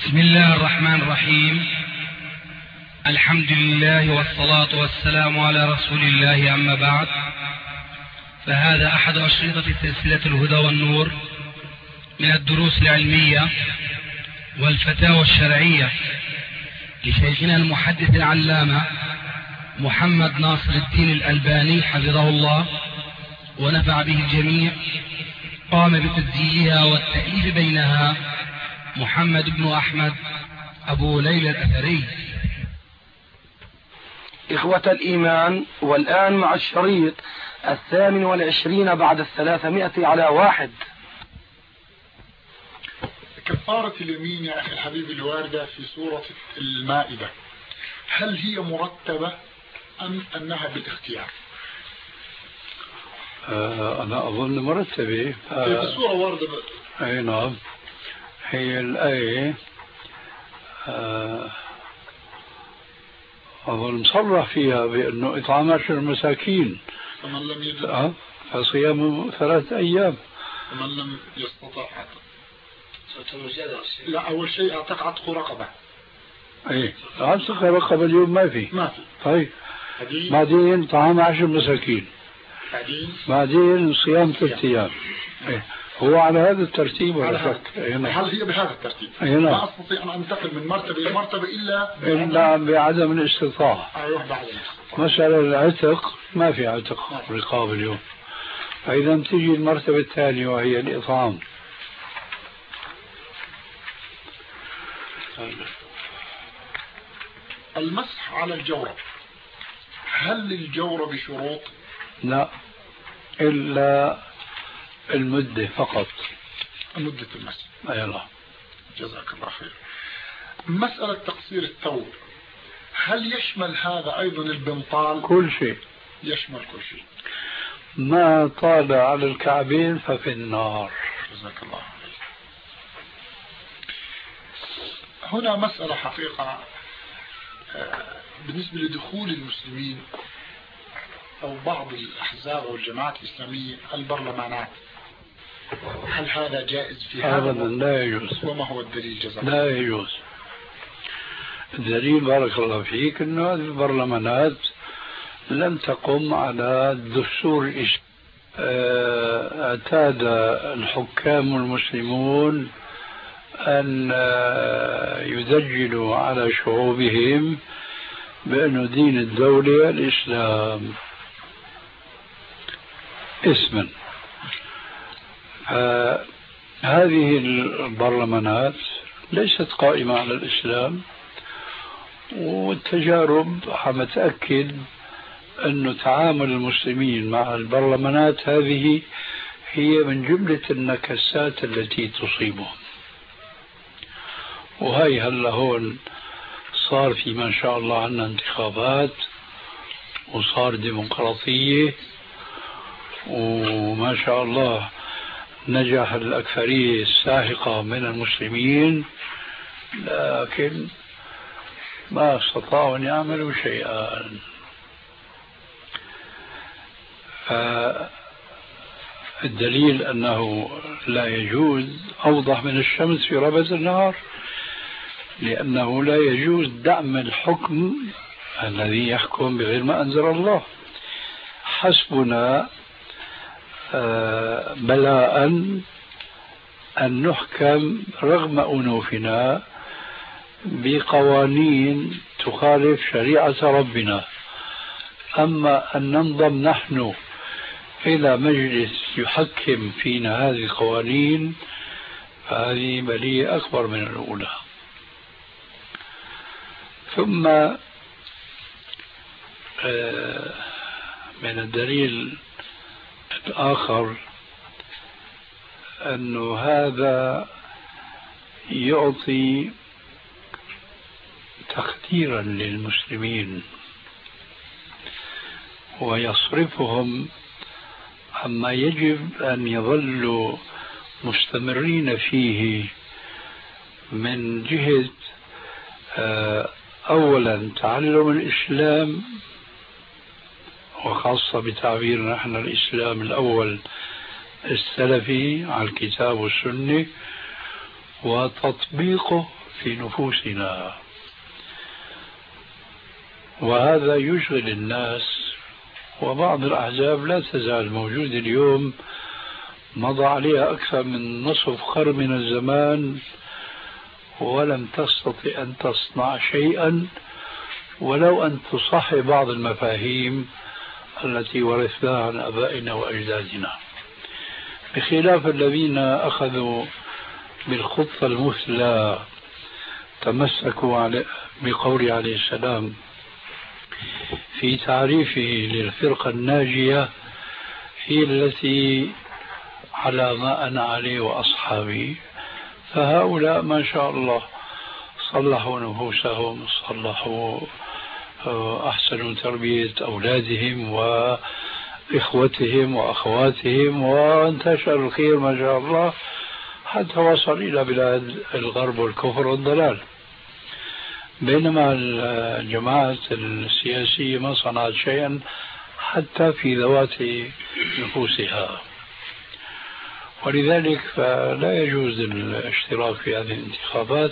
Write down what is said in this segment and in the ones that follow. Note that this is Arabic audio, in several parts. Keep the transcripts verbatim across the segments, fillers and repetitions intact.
بسم الله الرحمن الرحيم. الحمد لله والصلاة والسلام على رسول الله، أما بعد، فهذا أحد أشرطة سلسلة الهدى والنور من الدروس العلمية والفتاوى الشرعية لشيخنا المحدث العلامة محمد ناصر الدين الألباني حفظه الله ونفع به الجميع. قام بتسجيلها والتأليف بينها محمد بن أحمد أبو ليلى الأثري. إخوة الإيمان، والآن مع الشريط الثامن والعشرين بعد الثلاثمائة على واحد. كفارة اليمين يا أخي الحبيب الواردة في سورة المائدة، هل هي مرتبة أم أنها بالاختيار؟ آه أنا أظن مرتبة. آه في السورة واردة. أي نعم، هي الآية آه أظن مصرح فيها بأنه إطعام عشر مساكين، فمن لم يجد آه فصيام ثلاثة أيام، فمن لم يستطع. لا، أول شيء أعتق عتق رقبة. أي عتق رقبة اليوم ما في ما في طيب. بعدين بعدين طعام عشر مساكين، بعدين بعدين صيام ثلاثة أيام. إيه. هو على هذا الترتيب ولا شك؟ هل هي بهذا الترتيب؟ أينا. لا أستطيع أن أنتقل من مرتبة إلى مرتبة إلا إلا بعدم الاستطاعة. أيوه بعدم الاستطاعة. مثلا العتق ما في عتق رقاب اليوم، فإذا تجي المرتبة الثانية وهي الإطعام. المسح على الجورب، هل للجورب شروط؟ لا، إلا المدة فقط، مدة المسح. أي الله. جزاك الله خير. مسألة تقصير الثوب، هل يشمل هذا أيضا البنطال؟ كل شيء، يشمل كل شيء. ما طال على الكعبين ففي النار. جزاك الله خير. هنا مسألة حقيقة بالنسبة لدخول المسلمين أو بعض الأحزاب والجماعات الإسلامية البرلمانات، هل هذا جائز في هذا؟ أبدا لا يجوز. وما هو الدليل؟ جزاك لا يجوز. الدليل بارك الله فيك أنه هذه البرلمانات لم تقم على الدستور الإسلامي. اعتاد الحكام المسلمون أن يدجلوا على شعوبهم بأن دين الدولة الإسلام اسما. هذه البرلمانات ليست قائمة على الإسلام، والتجارب حمتأكد أن تعامل المسلمين مع البرلمانات هذه هي من جملة النكسات التي تصيبهم. وهي هلا هون صار في ما شاء الله عنا انتخابات، وصار ديمقراطية، وما شاء الله نجح الأكثرية الساحقة من المسلمين، لكن ما استطاعوا أن يعملوا شيئا. فالدليل أنه لا يجوز أوضح من الشمس في ربذ النهار، لأنه لا يجوز دعم الحكم الذي يحكم بغير ما أنزل الله. حسبنا بلاء أن نحكم رغم أنوفنا بقوانين تخالف شريعة ربنا، أما أن ننضم نحن إلى مجلس يحكم فينا هذه القوانين فهذه بلية أكبر من الأولى. ثم من الدليل الآخر أن هذا يعطي تقديرا للمسلمين ويصرفهم عما يجب أن يظلوا مستمرين فيه من جهة أولا تعلم الإسلام، وخاصة بتعبير نحن الإسلام الأول السلفي على الكتاب والسنة، وتطبيقه في نفوسنا، وهذا يشغل الناس. وبعض الأحزاب لا تزال موجودة اليوم، مضى عليها أكثر من نصف قرن من الزمان ولم تستطع أن تصنع شيئا ولو أن تصحح بعض المفاهيم التي ورثناها عن آبائنا وأجدادنا، بخلاف الذين أخذوا بالخطة المثلى، تمسكوا على بقول عليه السلام في تعريفه للفرقة الناجية: هي التي على ما أنا عليه وأصحابي. فهؤلاء ما شاء الله صلحوا نفوسهم، صلحوا أحسنوا تربية أولادهم وإخوتهم وأخواتهم، وانتشر الخير ما شاء الله حتى وصل إلى بلاد الغرب والكفر والضلال. بينما الجماعات السياسية ما صنعت شيئا حتى في ذوات نفوسها، ولذلك فلا يجوز الاشتراك في هذه الانتخابات،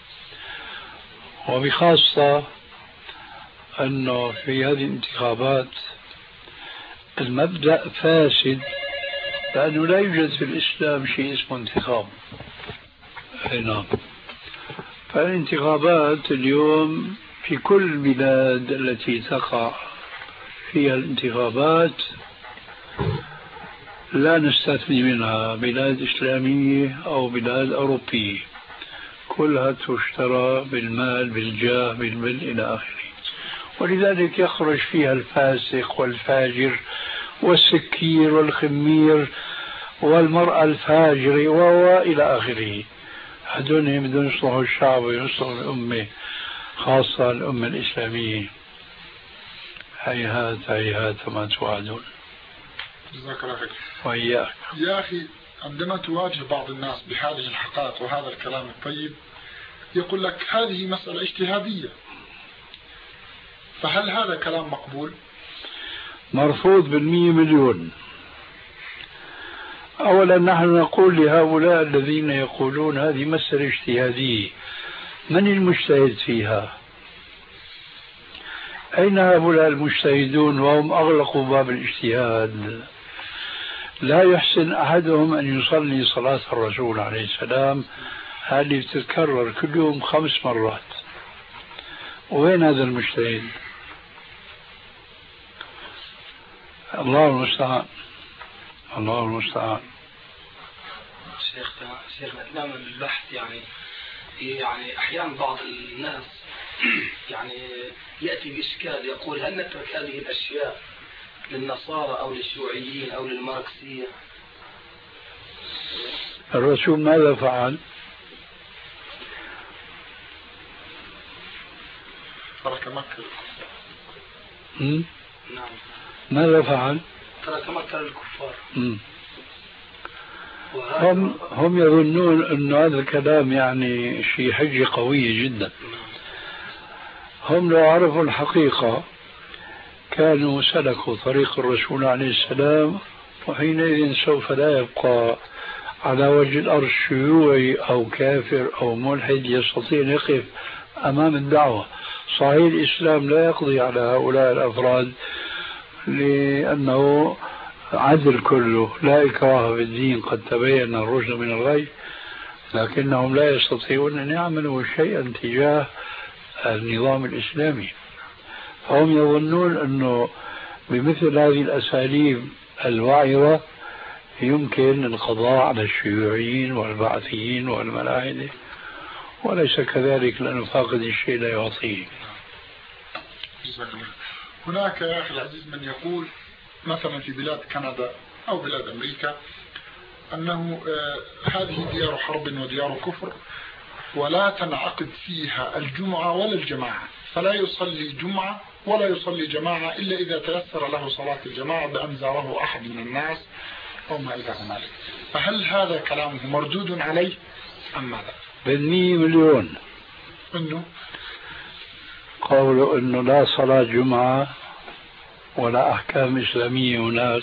وبخاصة أنه في هذه الانتخابات المبدأ فاسد، لأنه لا يوجد في الإسلام شيء اسمه انتخاب. نعم. فالانتخابات اليوم في كل البلاد التي تقع فيها الانتخابات لا نستثني منها بلاد إسلامية أو بلاد أوروبية، كلها تشترى بالمال بالجاه بالمال إلى آخره، ولذلك يخرج فيها الفاسق والفاجر والسكير والخمير والمرأة الفاجرة وإلى آخره. هذول بدون يصلحوا الشعب ويصلحوا الأمة، خاصة الأمة الإسلامية. هيهات هيهات ما توعدون. جزاك الله خير. وإياك. يا أخي، عندما تواجه بعض الناس بهذه الحقائق وهذا الكلام الطيب يقول لك هذه مسألة اجتهادية، فهل هذا كلام مقبول؟ مرفوض بالمية مليون. أولا نحن نقول لهؤلاء الذين يقولون هذه مسألة اجتهادية، من المجتهد فيها؟ أين هؤلاء المجتهدون وهم أغلقوا باب الاجتهاد؟ لا يحسن أحدهم أن يصلي صلاة الرسول عليه السلام هذه تتكرر كل يوم خمس مرات. وين هذا المجتهد؟ الله المستعان، الله المستعان. شيخنا شيخنا أثناء البحث يعني يعني أحيانا بعض الناس يعني يأتي بإشكال يقول هل نترك هذه الأشياء للنصارى أو للشيوعيين أو للماركسية؟ الرسول ماذا فعل؟ ترك مكة. نعم. ماذا فعل؟ ترك مكة للكفار. هم هم يظنون أن هذا الكلام يعني شيء حجة قوية جدا. هم لو عرفوا الحقيقة كانوا سلكوا طريق الرسول عليه السلام، وحينئذ سوف لا يبقى على وجه الأرض شيوعي أو كافر أو ملحد يستطيع أن يقف أمام الدعوة. صحيح الإسلام لا يقضي على هؤلاء الأفراد لأنه عدل كله، لا إكراه في الدين، قد تبين الرشد من الغي، لكنهم لا يستطيعون أن يعملوا شيئا تجاه النظام الإسلامي. فهم يظنون أنه بمثل هذه الأساليب الوعرة يمكن القضاء على الشيوعيين والبعثيين والملاحدة، وليس كذلك، لأنه فاقد الشيء لا يعطيه. هناك يا أخي العزيز من يقول مثلا في بلاد كندا أو بلاد أمريكا أنه آه هذه ديار حرب وديار كفر، ولا تنعقد فيها الجمعة ولا الجماعة، فلا يصلي جمعة ولا يصلي جماعة إلا إذا تيسر له صلاة الجماعة بأن زاره أحد من الناس أو ما إلى ذلك. فهل هذا كلامه مردود عليه أم ماذا؟ بالمية مليون. إنه قولوا إنه لا صلاة جمعة ولا أحكام إسلامية هناك.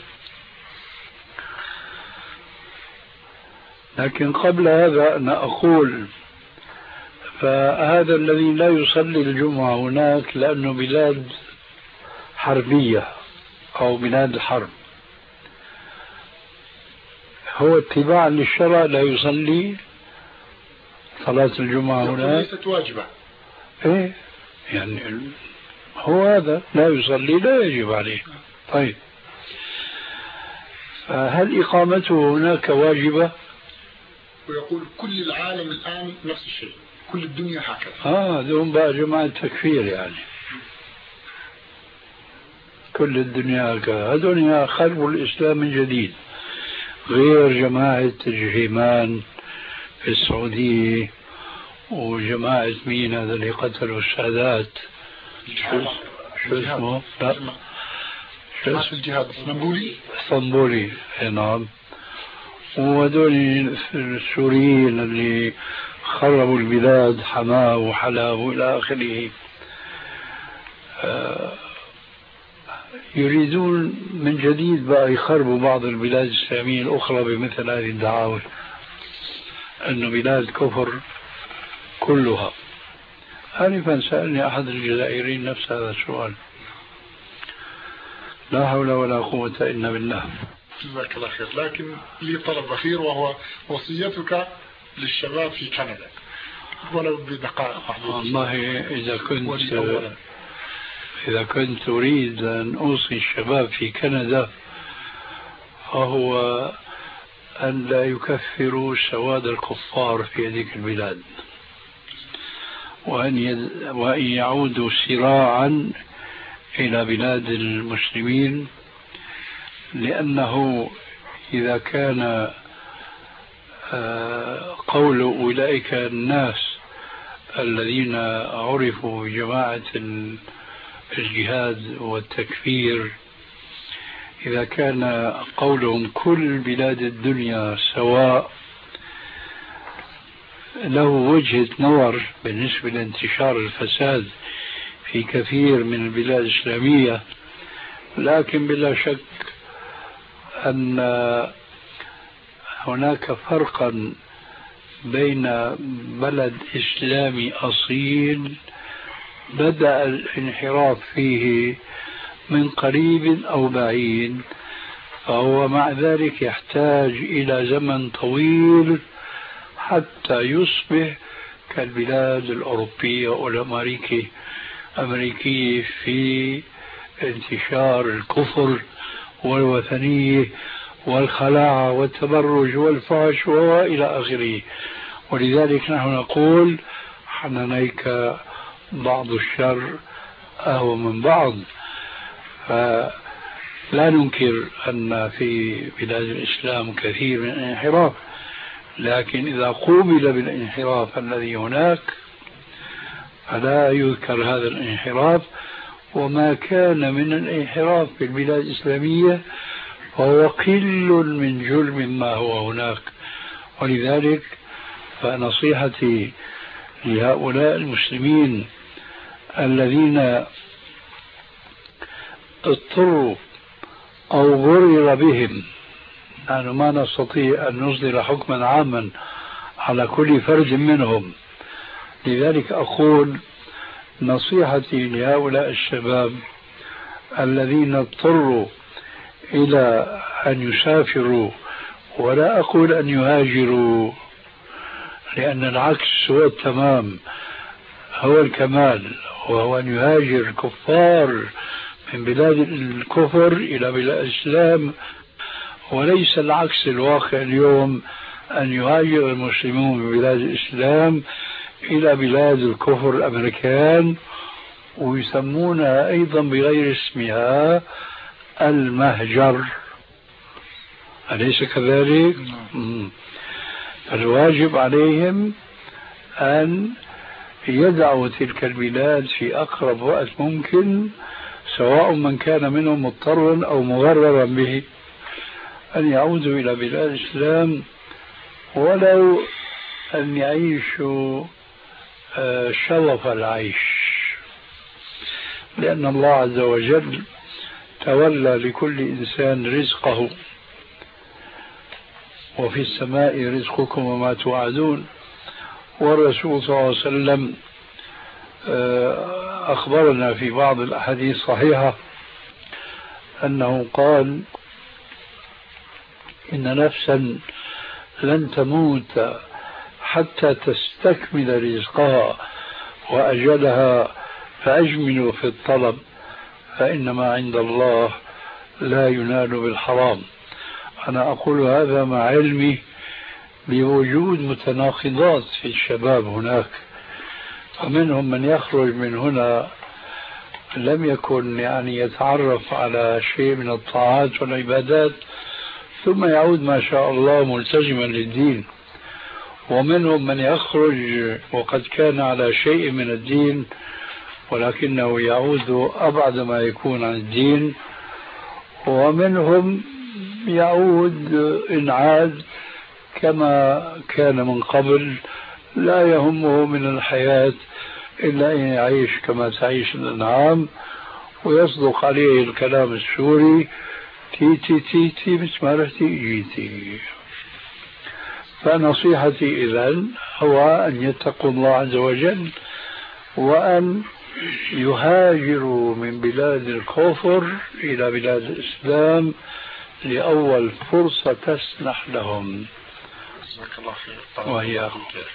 لكن قبل هذا أنا أقول فهذا الذي لا يصلي الجمعة هناك لأنه بلاد حربية أو بلاد الحرب، هو اتباعا للشرع لا يصلي صلاة الجمعة هناك، ليست واجبة. إيه يعني هو هذا لا يصلي لا يجب عليه. طيب فهل إقامته هناك واجبة؟ ويقول كل العالم الآن نفس الشيء، كل الدنيا هكذا. آه دون بقى جماعة تكفير يعني كل الدنيا هكذا، هذول خربوا الإسلام من جديد، غير جماعة الجهيمان في السعودية وجماعة مين هذا اللي قتلوا السادات شو اسمه؟ لا شو اسمه الجهاد الاسطنبولي اسطنبولي نعم، وهذول السوريين اللي خربوا البلاد حماه وحلب والى اخره. آه يريدون من جديد بقى يخربوا بعض البلاد الإسلامية الأخرى بمثل هذه الدعاوى أنه بلاد كفر كلها. آنفا سألني أحد الجزائريين نفس هذا السؤال. لا حول ولا قوة إلا بالله. جزاك الله خير. لكن لي طلب أخير وهو وصيتك للشباب في كندا ولو بدقائق. والله إذا كنت إذا كنت أريد أن أوصي الشباب في كندا فهو أن لا يكفروا سواد الكفار في هذه البلاد، وأن, يد... وأن يعودوا سراعا إلى بلاد المسلمين، لأنه إذا كان قول أولئك الناس الذين عرفوا بجماعة الجهاد والتكفير، إذا كان قولهم كل بلاد الدنيا سواء، له وجهة نظر بالنسبة لانتشار الفساد في كثير من البلاد الإسلامية، لكن بلا شك أن هناك فرقا بين بلد إسلامي أصيل بدأ الانحراف فيه من قريب أو بعيد، فهو مع ذلك يحتاج إلى زمن طويل حتى يصبح كالبلاد الأوروبية والأمريكية أمريكية في انتشار الكفر والوثنية والخلاعة والتبرج والفحش وإلى آخره. ولذلك نحن نقول حنانيك بعض الشر أهو من بعض. فلا ننكر أن في بلاد الإسلام كثير من الانحراف، لكن إذا قوبل بالانحراف الذي هناك فلا يذكر هذا الانحراف، وما كان من الانحراف في البلاد الإسلامية فهو قل من جرم ما هو هناك. ولذلك فنصيحتي لهؤلاء المسلمين الذين اضطروا أو غرر بهم، نحن ما نستطيع أن نصدر حكما عاما على كل فرد منهم، لذلك أقول نصيحتي لهؤلاء الشباب الذين اضطروا إلى أن يسافروا، ولا أقول أن يهاجروا لأن العكس هو التمام هو الكمال، وهو أن يهاجر الكفار من بلاد الكفر إلى بلاد الإسلام، وليس العكس الواقع اليوم أن يهاجر المسلمون من بلاد الإسلام إلى بلاد الكفر الأمريكان، ويسمونها أيضا بغير اسمها المهجر، أليس كذلك؟ الواجب عليهم أن يدعوا تلك البلاد في أقرب وقت ممكن، سواء من كان منهم مضطرا أو مغررا به، أن يعودوا إلى بلاد الإسلام ولو أن يعيشوا شرف العيش، لأن الله عز وجل تولى لكل إنسان رزقه، وفي السماء رزقكم وما توعدون، والرسول صلى الله عليه وسلم أخبرنا في بعض الأحاديث الصحيحة أنه قال إن نفسا لن تموت حتى تستكمل رزقها وأجلها فأجملوا في الطلب فإنما عند الله لا ينال بالحرام. أنا أقول هذا مع علمي بوجود متناقضات في الشباب هناك، فمنهم من يخرج من هنا لم يكن يعني يتعرف على شيء من الطاعات والعبادات ثم يعود ما شاء الله ملتزما للدين، ومنهم من يخرج وقد كان على شيء من الدين ولكنه يعود أبعد ما يكون عن الدين، ومنهم يعود إن عاد كما كان من قبل لا يهمه من الحياة إلا أن يعيش كما تعيش الأنعام، ويصدق عليه الكلام السوري تي تي تي تي مثل ما رحتي جيتي. فنصيحتي إذن هو أن يتقوا الله عز وجل وأن يهاجروا من بلاد الكفر إلى بلاد الإسلام لأول فرصة تسنح لهم. وهي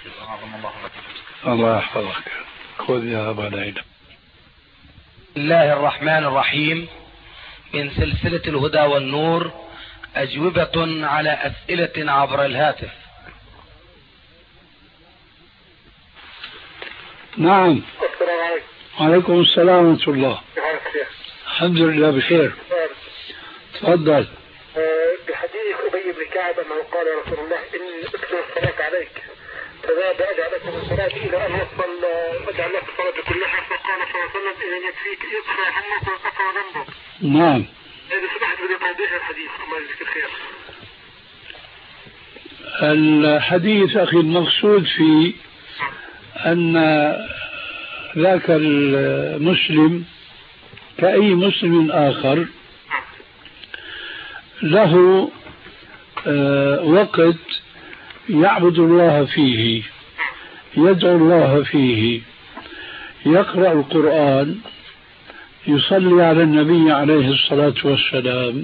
الله يحفظك. خذ يا أبا ليلى. بسم الله الرحمن الرحيم. من سلسلة الهدى والنور أجوبة على أسئلة عبر الهاتف. نعم. السلام عليكم. وعليكم السلام ورحمة الله. الحمد لله بخير. تفضل. بحديث أبي بن كعب أنه قال يا رسول الله إن أكثر الصلاة عليك فذهب أجعل لكم الصلاة إلى أن يصل أجعل لك الصلاة كلها، فقال صلى الله عليه وسلم إذا يكفيك يكفى همك وكفى ذنبك. نعم. إذا سمحت بدي توضيح الحديث الله يجزيك الخير. الحديث أخي المقصود فيه أن ذاك المسلم كأي مسلم آخر له وقت يعبد الله فيه، يدعو الله فيه، يقرأ القرآن، يصلي على النبي عليه الصلاة والسلام.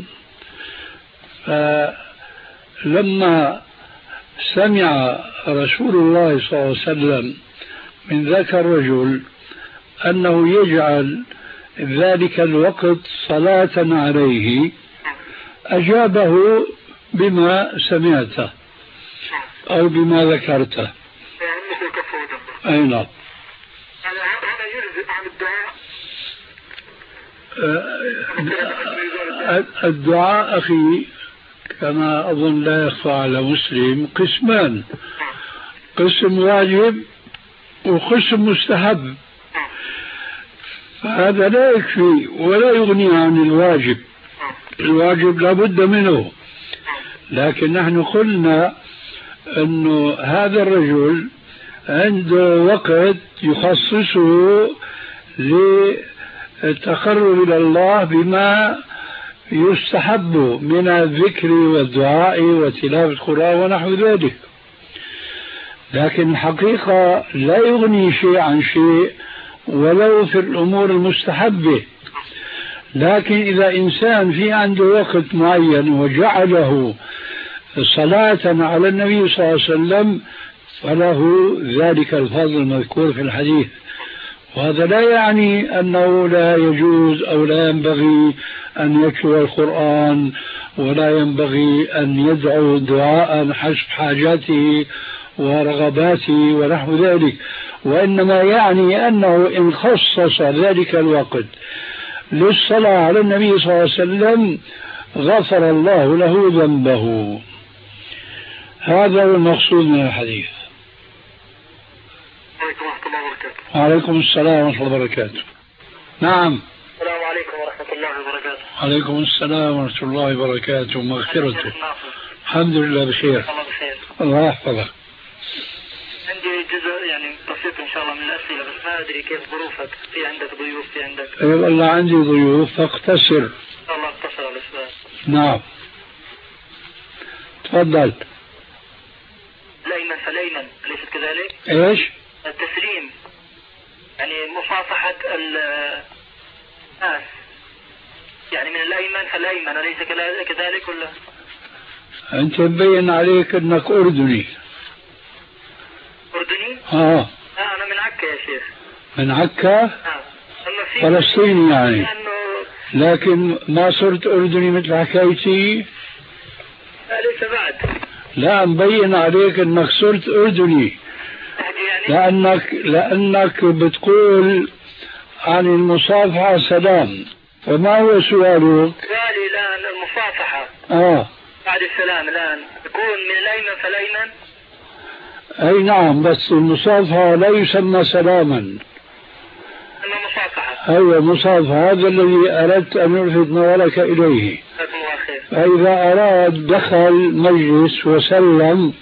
فلما سمع رسول الله صلى الله عليه وسلم من ذاك الرجل أنه يجعل ذلك الوقت صلاة عليه أجابه بما سمعته أو بما ذكرته. أي نعم. هذا يجزئ عن الدعاء. الدعاء أخي كما أظن لا يخفى على مسلم قسمان، قسم واجب وقسم مستحب، فهذا لا يكفي ولا يغني عن الواجب. الواجب لا بد منه، لكن نحن قلنا أنه هذا الرجل عنده وقت يخصصه للتقرب إلى الله بما يستحب من الذكر والدعاء وتلاوة القرآن ونحو ذلك، لكن الحقيقة لا يغني شيء عن شيء ولو في الأمور المستحبة. لكن إذا إنسان في عنده وقت معين وجعله صلاة على النبي صلى الله عليه وسلم فله ذلك الفضل المذكور في الحديث. وهذا لا يعني أنه لا يجوز أو لا ينبغي أن يتلو القرآن ولا ينبغي أن يدعو دعاء حسب حاجاته ورغباته ونحو ذلك، وإنما يعني أنه إن خصص ذلك الوقت للصلاة على النبي صلى الله عليه وسلم غفر الله له ذنبه. هذا هو المقصود من الحديث. وعليكم السلام ورحمة الله وبركاته. نعم. السلام عليكم ورحمة الله وبركاته. وعليكم السلام ورحمة الله وبركاته ومغفرته. الحمد لله بخير. الله بخير. الله يحفظك. عندي جزء يعني بسيط إن شاء الله من الأسئلة، بس ما أدري كيف ظروفك، في عندك ضيوف في عندك. أي والله عندي ضيوف فاقتصر. الله اقتصر على السؤال. نعم. تفضل. لأن الأيمن فالأيمن، أليست كذلك؟ إيش؟ التسليم يعني مصافحة الناس يعني من الأيمن فالأيمن، أليس كذلك ولا؟ أنت مبين عليك أنك أردني. أردني؟ آه. لا أنا من عكا يا شيخ. من عكا؟ آه. فلسطيني يعني، لكن ما صرت أردني مثل حكايتي. لا ليس بعد. لا مبين عليك أنك صرت أردني، لأنك لأنك بتقول عن المصافحة سلام. فما هو سؤالك؟ سؤالي الآن المصافحة آه بعد السلام الآن تكون من الأيمن فالأيمن؟ أي نعم، بس المصافحة لا يسمى سلاما، أما مصافحة. أيوة مصافحة، هذا الذي أردت أن ألفت نظرك إليه. فإذا أراد دخل مجلس وسلم،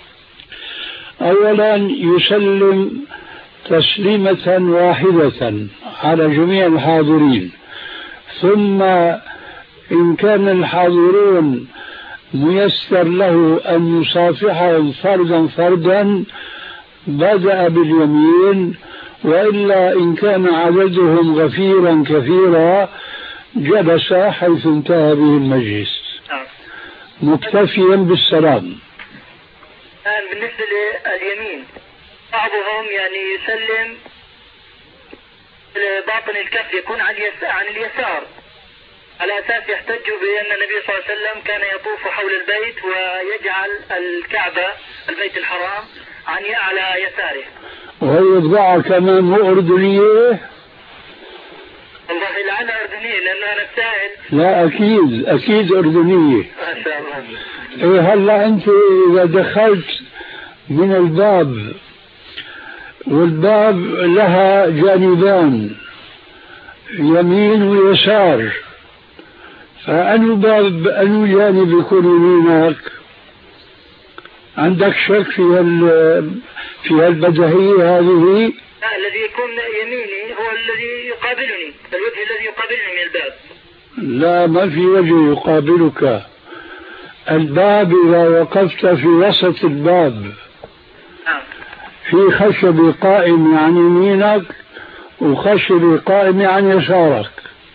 أولا يسلم تسليمة واحدة على جميع الحاضرين، ثم إن كان الحاضرون ميسر له أن يصافحهم فردا فردا بدأ باليمين، وإلا إن كان عددهم غفيرا كثيرا جلس حيث انتهى به المجلس مكتفيا بالسلام. الآن بالنسبة لليمين بعضهم يعني يسلم باطن الكف يكون عن اليسار على أساس يحتجوا بأن النبي صلى الله عليه وسلم كان يطوف حول البيت ويجعل الكعبة البيت الحرام عن على يساره. وهي بضاعة كمان مو أردنية؟ والله لعلها أردنية لأنه أنا سائل. لا أكيد أكيد أردنية. ما شاء الله. إيه هلا أنت إذا دخلت من الباب، والباب لها جانبان يمين ويسار، فأنو باب أنو جانب يكون يمينك؟ عندك شك في هال في هالبديهية هذه؟ لا الذي يكون يميني هو الذي يقابلني، الوجه الذي يقابلني من الباب. لا ما في وجه يقابلك. الباب إذا وقفت في وسط الباب في خشب قائم عن يمينك وخشب قائم عن يسارك،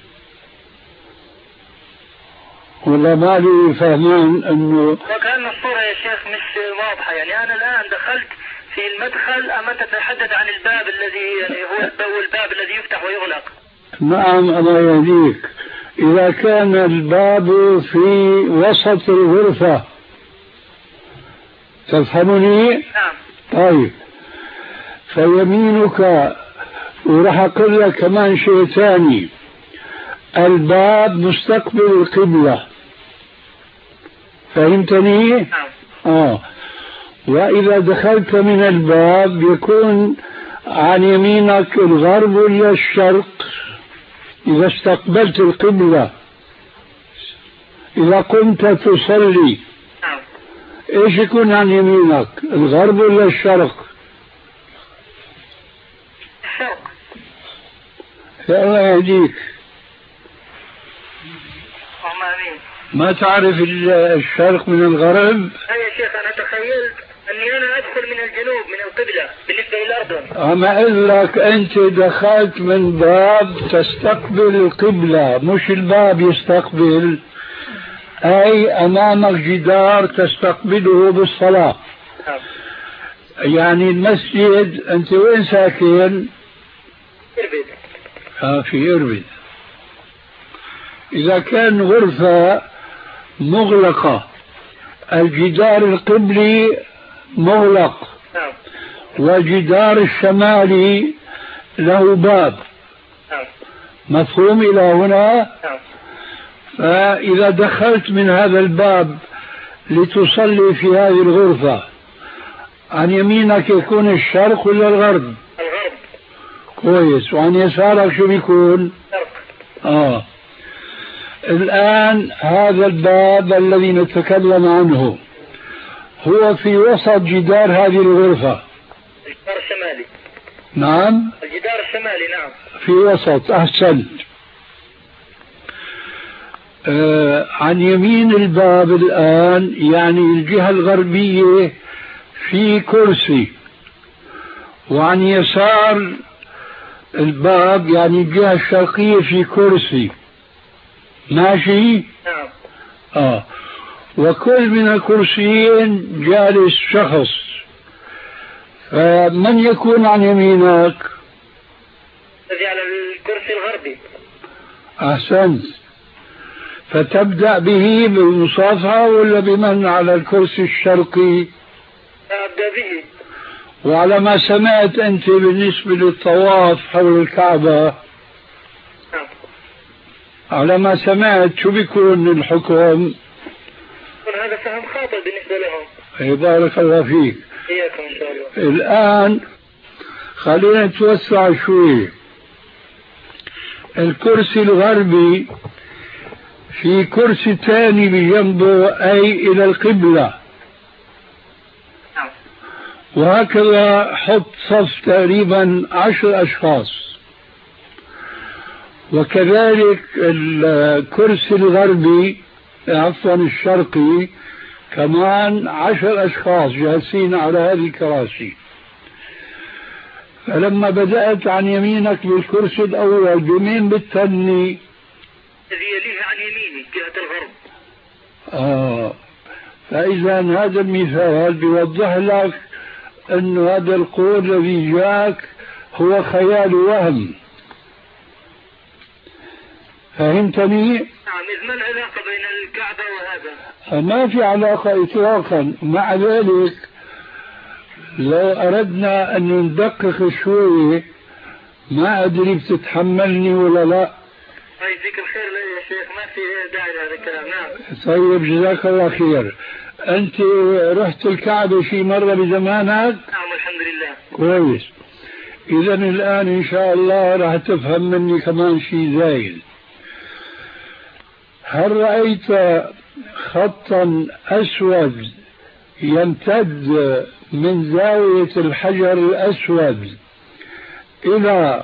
ولا ما لي فهمان انه وكأن الصورة يا شيخ مش واضحة. يعني انا الان دخلت في المدخل اما تتحدث عن الباب الذي يعني هو الباب الذي يفتح ويغلق. نعم الله يهديك، اذا كان الباب في وسط الغرفة تفهمني؟ نعم. طيب فيمينك، وراح اقول لك كمان شيء ثاني، الباب مستقبل القبلة، فهمتني؟ نعم. اه واذا دخلت من الباب يكون عن يمينك الغرب ولا الشرق؟ اذا استقبلت القبلة اذا كنت تصلي نعم. ايش يكون عن يمينك، الغرب ولا الشرق؟ الشرق. يا الله يهديك. امين. ما تعرف الشرق من الغرب؟ يا شيخ انا تخيلت اني انا ادخل من الجنوب من القبلة بالنسبة الى الاردن. اما اقول لك انت دخلت من باب تستقبل القبلة، مش الباب يستقبل، اي امامك جدار تستقبله بالصلاة. يعني المسجد انت وين ساكن؟ اربد. اه في اربد. اذا كان غرفة مغلقة الجدار القبلي مغلق نعم. والجدار الشمالي له باب، نعم. مفهوم إلى هنا؟ نعم. فإذا دخلت من هذا الباب لتصلي في هذه الغرفة عن يمينك يكون الشرق ولا الغرب؟ الغرب. كويس. وعن يسارك شو بيكون؟ الشرق. آه الآن هذا الباب الذي نتكلم عنه هو في وسط جدار هذه الغرفة. الجدار الشمالي. نعم. الجدار الشمالي نعم. في وسط. أحسن. آه عن يمين الباب الآن يعني الجهة الغربية في كرسي، وعن يسار الباب يعني الجهة الشرقية في كرسي، ماشي؟ نعم. آه وكل من الكرسيين جالس شخص، فمن يكون عن يمينك؟ الذي على الكرسي الغربي. أحسنت. فتبدأ به بالمصافحة ولا بمن على الكرسي الشرقي؟ أبدأ به. وعلى ما سمعت أنت بالنسبة للطواف حول الكعبة، نعم. على ما سمعت شو بيكون الحكم؟ هذا فهم خاطئ بالنسبة لهم. بارك الله فيك. إياكم إن شاء الله. الآن خلينا نتوسع شوي. الكرسي الغربي في كرسي ثاني بجنبه أي إلى القبلة، وهكذا حط صف تقريبا عشر أشخاص، وكذلك الكرسي الغربي عفوا الشرقي كمان عشر أشخاص جالسين على هذه الكراسي. فلما بدأت عن يمينك بالكرسي الأول بمين بتثني؟ الذي يليه عن يميني جهة الغرب. آه فإذا هذا المثال بيوضح لك أن هذا القول الذي جاءك هو خيال وهم. فهمتني؟ نعم. إذ ما العلاقة بين الكعبة وهذا؟ ما في علاقة إطلاقا. مع ذلك لو أردنا أن ندقق شوي ما أدري بتتحملني ولا لا. يجزيك الخير يا شيخ، ما في داعي لهذا الكلام. نعم. طيب جزاك الله خير. أنت رحت الكعبة شي مرة بزمانك؟ نعم الحمد لله. كويس. إذا الآن إن شاء الله راح تفهم مني كمان شي زايد. هل رأيت خطا أسود يمتد من زاوية الحجر الأسود إلى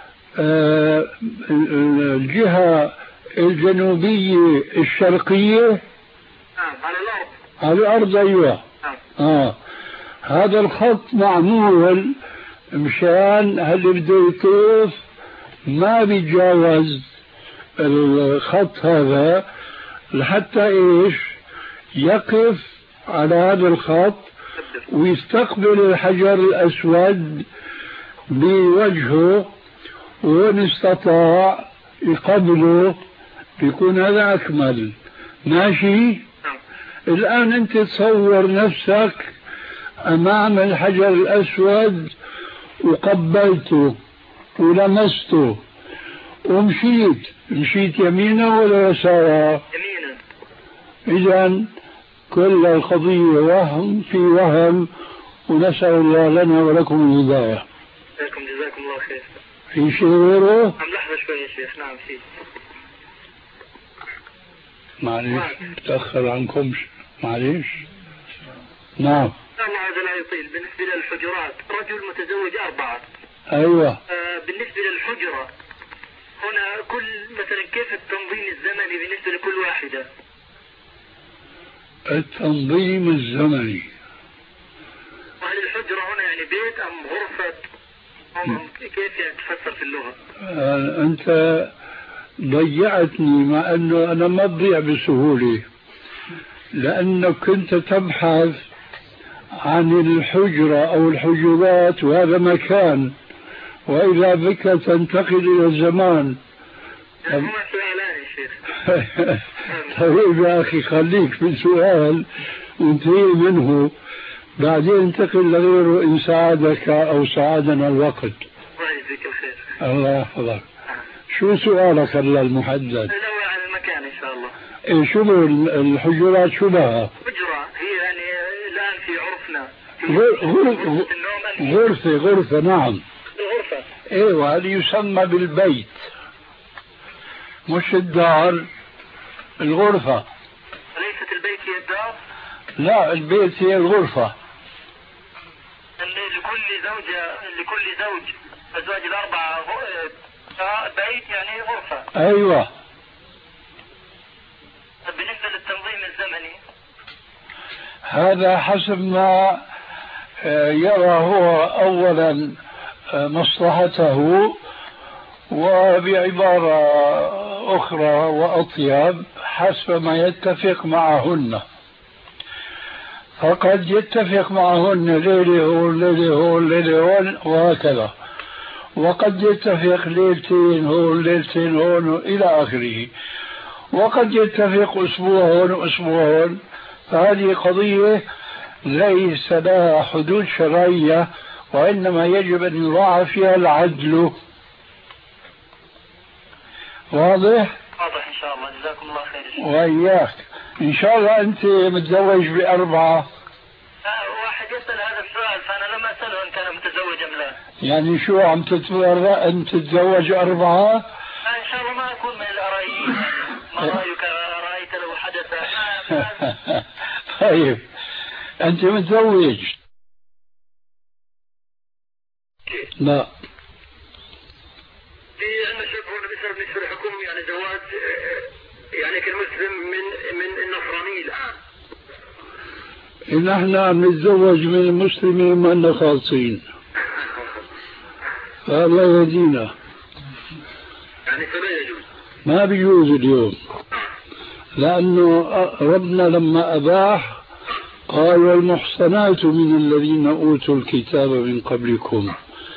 الجهة الجنوبية الشرقية؟ نعم. على الأرض. على الأرض أيوة. نعم. آه. هذا الخط معمول مشان اللي بده يطوف ما بيتجاوز الخط هذا لحتى ايش؟ يقف على هذا الخط ويستقبل الحجر الأسود بوجهه، وإن استطاع يقبله بيكون هذا أكمل. ماشي؟ الآن أنت تصور نفسك أمام الحجر الأسود وقبلته ولمسته ومشيت، مشيت يمينه ولا يساره؟ يمينا. إذن كل القضية وهم في وهم، ونسأل الله لنا ولكم الهداية. لكم جزاكم الله خير. في شيء غيره؟ عم لحظة شوي يا شيخ. نعم في. معليش تأخر عنكم. معليش. نعم. الله هذا لا يطيل. بالنسبة للحجرات رجل متزوج أربعة. أيوة. آه بالنسبة للحجرة هنا كل مثلا كيف التنظيم الزمني بالنسبة لكل واحدة؟ التنظيم الزمني. وهل الحجرة هنا يعني بيت أم غرفة أم كيف يعني تفسر في اللغة؟ آه أنت ضيعتني، مع أنه أنا ما أضيع بسهولة، لأنك كنت تبحث عن الحجرة أو الحجرات وهذا مكان، وإذا بك تنتقل إلى الزمان. هما سؤالان يا شيخ. طيب يا أخي خليك في السؤال وانتهي منه، بعدين انتقل لغيره إن ساعدك أو ساعدنا الوقت. الله يجزيك الخير. الله يحفظك. شو سؤالك هلا المحدد؟ الأول عن المكان إن شاء الله. إيه شو الحجرات شو لها؟ حجرة هي يعني الآن في عرفنا غرفة غرفة غرفة نعم. الغرفة. ايوه هذه يسمى بالبيت، مش الدار، الغرفة. أليست البيت هي الدار؟ لا البيت هي الغرفة. لكل زوجة لكل زوج أزواج الأربعة بيت يعني غرفة. أيوة. بالنسبة للتنظيم الزمني هذا حسب ما يرى هو أولا مصلحته، وبعبارة أخرى وأطيب حسب ما يتفق معهن. فقد يتفق معهن ليلة هون ليلة هون ليلة هون وهكذا، وقد يتفق ليلتين هون ليلتين هون إلى آخره، وقد يتفق أسبوع هون وأسبوع هون. فهذه قضية ليس لها حدود شرعية، وإنما يجب أن يراعى فيها العدل. واضح؟ واضح إن شاء الله. جزاكم الله خير. وإياك. إن شاء الله أنت متزوج بأربعة. واحد يسأل هذا السؤال فأنا لم أسأله إن كان متزوج أم لا. يعني شو عم تتورى أن تتزوج أربعة؟ إن شاء الله ما أكون من الأرائيين. ما رأيك رأيت لو حدث؟ طيب أنت متزوج؟ لا. في عندنا شيخ هنا بيسأل بالنسبة لحكم يعني زواج يعني كالمسلم من من النصراني الآن. إن احنا عم نتزوج من المسلمين ما لنا خالصين. فالله يهدينا. يعني فلا يجوز. ما بيجوز اليوم، لأنه ربنا لما أباح قال والمحصنات من الذين أوتوا الكتاب من قبلكم.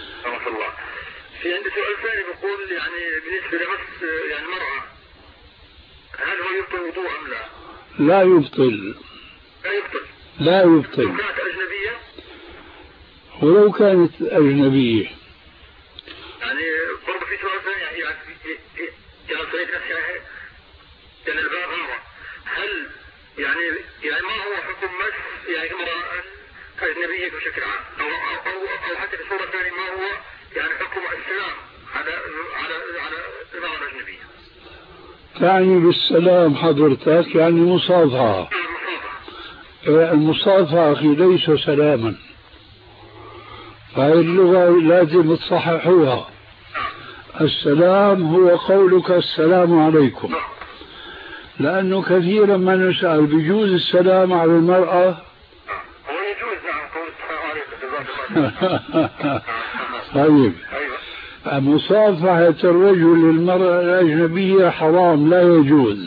في عندي سؤال ثاني بقول يعني بالنسبة لمس يعني المرأة، هل هو يبطل وضوء أم لا؟ لا يبطل. لا يبطل. لا يبطل. لو كانت أجنبية؟ ولو كانت أجنبية. يعني برضه في سؤال ثاني يعني يعني يعني صريت نفسي يعني يعني الباب هذا هل يعني يعني ما هو حكم مس يعني امرأة أجنبية بشكل عام أو أو أو حتى بصورة ثانية ما هو يعني حكم السلام على على على المرأة الأجنبية؟ تعني بالسلام حضرتك يعني مصافحة. المصافحة أخي ليس سلاما، فهي اللغة لازم تصححوها. السلام هو قولك السلام عليكم، لأنه كثيرا ما نسأل بيجوز السلام على المرأة. هو يجوز نعم قول السلام عليكم. طيب مصافحة الرجل للمرأة الأجنبية حرام لا يجوز.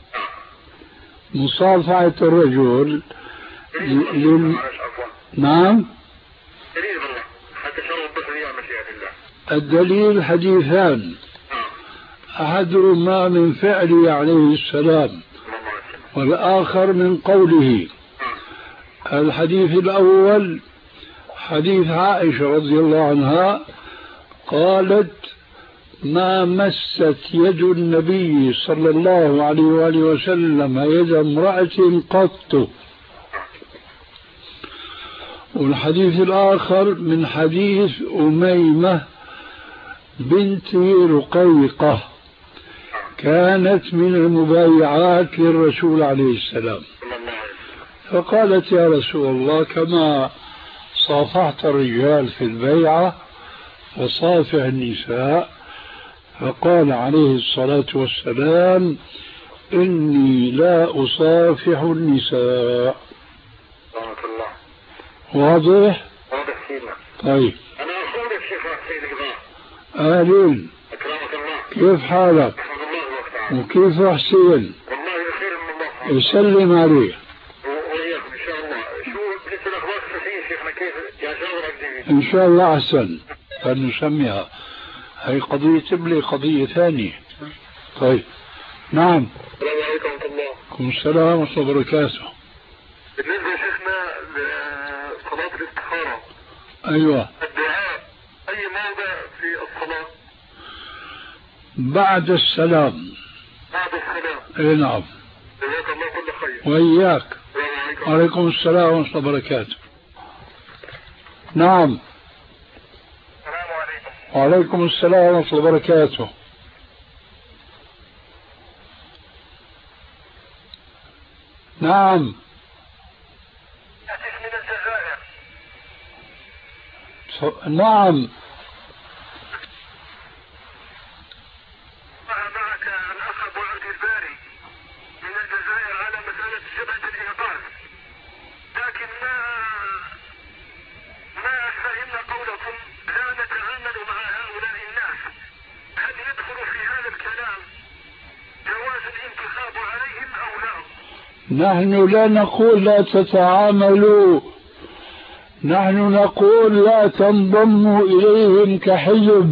مصافحة الرجل لل... نعم. الدليل حديثان، أحدهما من فعله عليه السلام والآخر من قوله. الحديث الأول حديث عائشة رضي الله عنها قالت ما مست يد النبي صلى الله عليه وآله وسلم يد امرأة قط. والحديث الآخر من حديث أميمة بنت رقيقة كانت من المبايعات للرسول عليه السلام، فقالت يا رسول الله كما صافحت الرجال في البيعة وصافح النساء. فقال عليه الصلاة والسلام إني لا أصافح النساء. واضح؟ واضح سيدنا. طيب أنا أخوك الشيخ سيد القضاء. أهلين، أكرمك الله. كيف حالك؟ أحمد الله وقتها. وكيف حسين؟ والله بخير من الله. يسلم عليه. وإياكم إن شاء الله. شو بالنسبة للأخبار الصحية شيخنا كيف يا شاور إن شاء الله أحسن فنسميها. هي قضية تبلي قضية ثانية. طيب نعم. السلام عليكم ورحمة الله. وعليكم السلام ورحمة الله وبركاته. بالنسبة يا شيخنا لصلاة الاستخارة. أيوة. الدعاء أي موضع في الصلاة؟ بعد السلام. بعد السلام. أي نعم. جزاك الله كل خير. وإياك. السلام عليكم. وعليكم السلام ورحمة الله وبركاته. نعم. السلام عليكم. وعليكم السلام ورحمة الله وبركاته. نعم. أتيت من الجزائر. نعم. معك الأخ أبو عبد الباري من الجزائر على مسألة شبهة الإنقاذ، لكن ما نحن لا نقول لا تتعاملوا، نحن نقول لا تنضموا إليهم كحزب،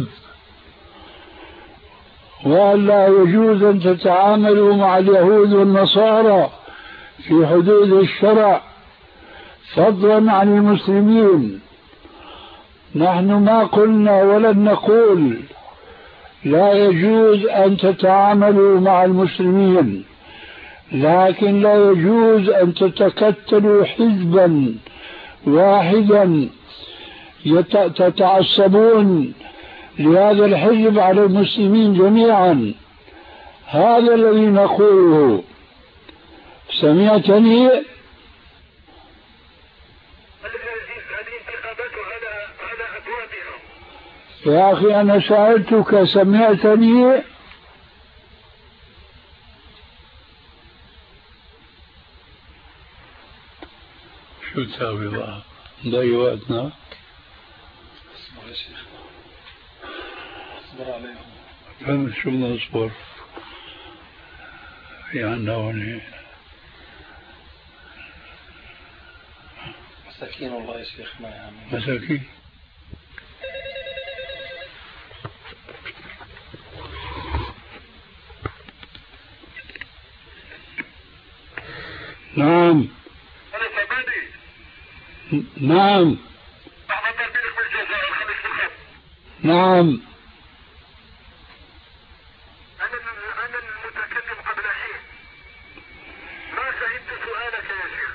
ولا يجوز أن تتعاملوا مع اليهود والنصارى في حدود الشرع فضلا عن المسلمين. نحن ما قلنا ولن نقول لا يجوز أن تتعاملوا مع المسلمين، لكن لا يجوز أن تتكتلوا حزبا واحدا تتعصبون لهذا الحزب على المسلمين جميعا. هذا الذي نقوله. سمعتني؟ يا أخي أنا سألتك سمعتني؟ شو تساوي بقى؟ نضيع وقتنا؟ اصبر يا شيخ، اصبر عليهم. فهم شو بدنا نصبر؟ في عنا هون مساكين والله يا شيخ، ما يعمل مساكين. نعم نعم نعم. أنا أنا المتكلم قبل حين، ما فهمت سؤالك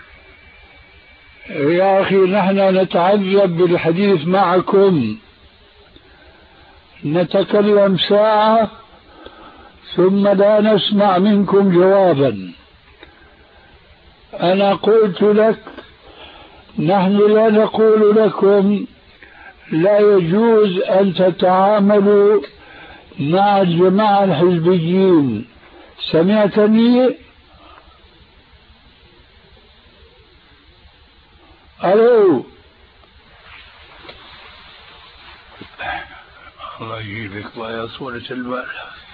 يا شيخ. يا أخي نحن نتعذب بالحديث معكم، نتكلم ساعة ثم لا نسمع منكم جوابا. أنا قلت لك نحن لا نقول لكم لا يجوز أن تتعاملوا مع الجماعة الحزبيين. سمعتني؟ ألو؟ الله يجيبك يا صورة المال.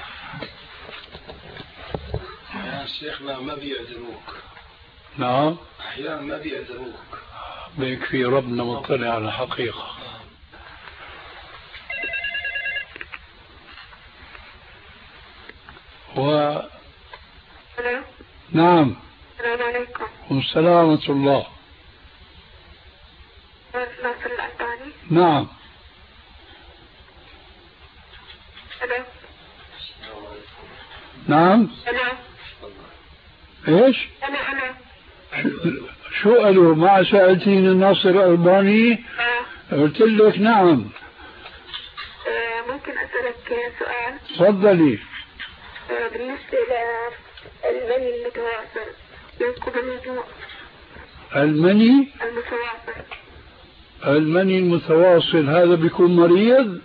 يا شيخنا ما بيعذروك. نعم أحيانا ما بيعذروك. بيكفي ربنا مطلع على الحقيقة. و نعم. السلام عليكم. والسلام ورحمة الله. ناصر الألباني. نعم. ألو. نعم. ألو. ايش؟ أنا أنا. شو قالوا؟ ما سألتيني ناصر الألباني؟ آه. قلت لك نعم. آه ممكن أسألك سؤال؟ تفضلي. آه بالنسبة للمني المتواصل ينقض الوضوء. المني المتواصل. المني المتواصل هذا بيكون مريض؟